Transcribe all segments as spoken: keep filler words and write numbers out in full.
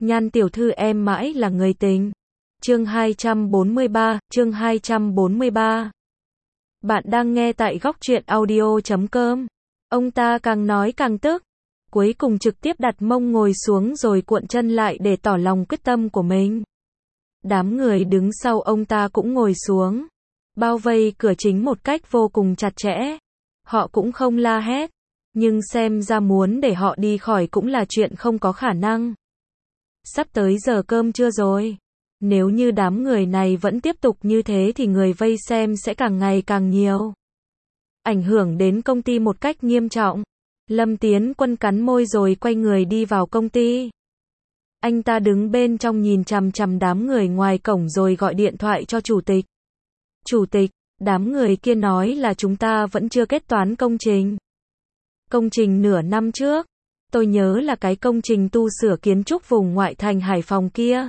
Nhan tiểu thư em mãi là người tình. Chương hai trăm bốn mươi ba, chương hai trăm bốn mươi ba. Bạn đang nghe tại góc truyện audio chấm com. Ông ta càng nói càng tức, cuối cùng trực tiếp đặt mông ngồi xuống rồi cuộn chân lại để tỏ lòng quyết tâm của mình. Đám người đứng sau ông ta cũng ngồi xuống, bao vây cửa chính một cách vô cùng chặt chẽ. Họ cũng không la hét, nhưng xem ra muốn để họ đi khỏi cũng là chuyện không có khả năng. Sắp tới giờ cơm trưa rồi. Nếu như đám người này vẫn tiếp tục như thế thì người vây xem sẽ càng ngày càng nhiều, ảnh hưởng đến công ty một cách nghiêm trọng. Lâm Tiến Quân cắn môi rồi quay người đi vào công ty. Anh ta đứng bên trong nhìn chằm chằm đám người ngoài cổng rồi gọi điện thoại cho chủ tịch. Chủ tịch, đám người kia nói là chúng ta vẫn chưa kết toán công trình. Công trình nửa năm trước, tôi nhớ là cái công trình tu sửa kiến trúc vùng ngoại thành Hải Phòng kia.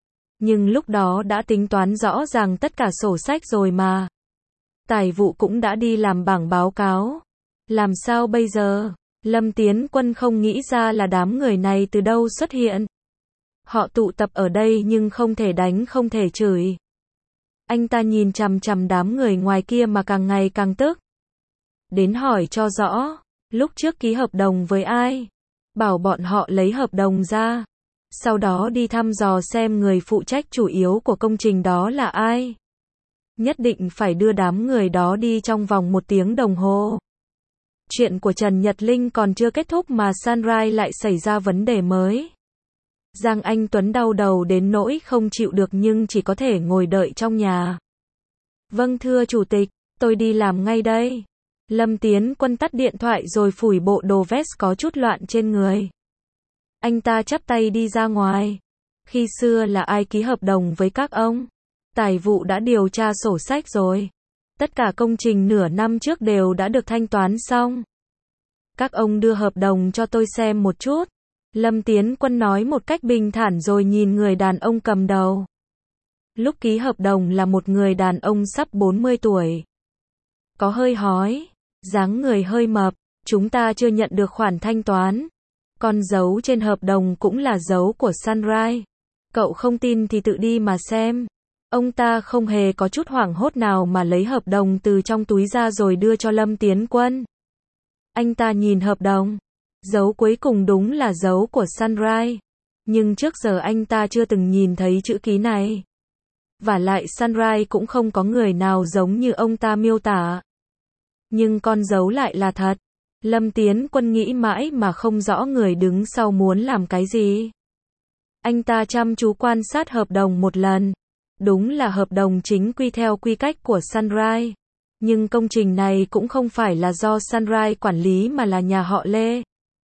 Nhưng lúc đó đã tính toán rõ ràng tất cả sổ sách rồi mà. Tài vụ cũng đã đi làm bảng báo cáo. Làm sao bây giờ? Lâm Tiến Quân không nghĩ ra là đám người này từ đâu xuất hiện. Họ tụ tập ở đây nhưng không thể đánh không thể chửi. Anh ta nhìn chằm chằm đám người ngoài kia mà càng ngày càng tức. Đến hỏi cho rõ, lúc trước ký hợp đồng với ai? Bảo bọn họ lấy hợp đồng ra. Sau đó đi thăm dò xem người phụ trách chủ yếu của công trình đó là ai. Nhất định phải đưa đám người đó đi trong vòng một tiếng đồng hồ. Chuyện của Trần Nhật Linh còn chưa kết thúc mà Sunrise lại xảy ra vấn đề mới. Giang Anh Tuấn đau đầu đến nỗi không chịu được nhưng chỉ có thể ngồi đợi trong nhà. Vâng thưa chủ tịch, tôi đi làm ngay đây. Lâm Tiến Quân tắt điện thoại rồi phủi bộ đồ vest có chút loạn trên người. Anh ta chắp tay đi ra ngoài. Khi xưa là ai ký hợp đồng với các ông? Tài vụ đã điều tra sổ sách rồi. Tất cả công trình nửa năm trước đều đã được thanh toán xong. Các ông đưa hợp đồng cho tôi xem một chút. Lâm Tiến Quân nói một cách bình thản rồi nhìn người đàn ông cầm đầu. Lúc ký hợp đồng là một người đàn ông sắp bốn mươi tuổi. Có hơi hói, dáng người hơi mập. Chúng ta chưa nhận được khoản thanh toán. Con dấu trên hợp đồng cũng là dấu của Sunrise. Cậu không tin thì tự đi mà xem. Ông ta không hề có chút hoảng hốt nào mà lấy hợp đồng từ trong túi ra rồi đưa cho Lâm Tiến Quân. Anh ta nhìn hợp đồng. Dấu cuối cùng đúng là dấu của Sunrise. Nhưng trước giờ anh ta chưa từng nhìn thấy chữ ký này. Vả lại Sunrise cũng không có người nào giống như ông ta miêu tả. Nhưng con dấu lại là thật. Lâm Tiến Quân nghĩ mãi mà không rõ người đứng sau muốn làm cái gì. Anh ta chăm chú quan sát hợp đồng một lần. Đúng là hợp đồng chính quy theo quy cách của Sunrise. Nhưng công trình này cũng không phải là do Sunrise quản lý mà là nhà họ Lê.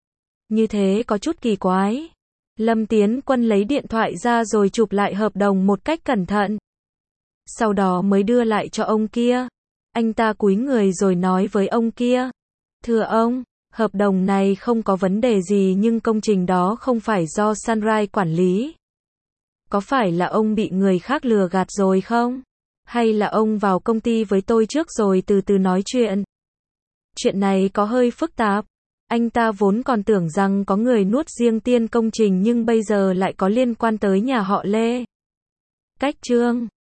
Như thế có chút kỳ quái. Lâm Tiến Quân lấy điện thoại ra rồi chụp lại hợp đồng một cách cẩn thận. Sau đó mới đưa lại cho ông kia. Anh ta cúi người rồi nói với ông kia. Thưa ông, hợp đồng này không có vấn đề gì nhưng công trình đó không phải do Sunrise quản lý. Có phải là ông bị người khác lừa gạt rồi không? Hay là ông vào công ty với tôi trước rồi từ từ nói chuyện? Chuyện này có hơi phức tạp. Anh ta vốn còn tưởng rằng có người nuốt riêng tiền công trình nhưng bây giờ lại có liên quan tới nhà họ Lê. Cách chương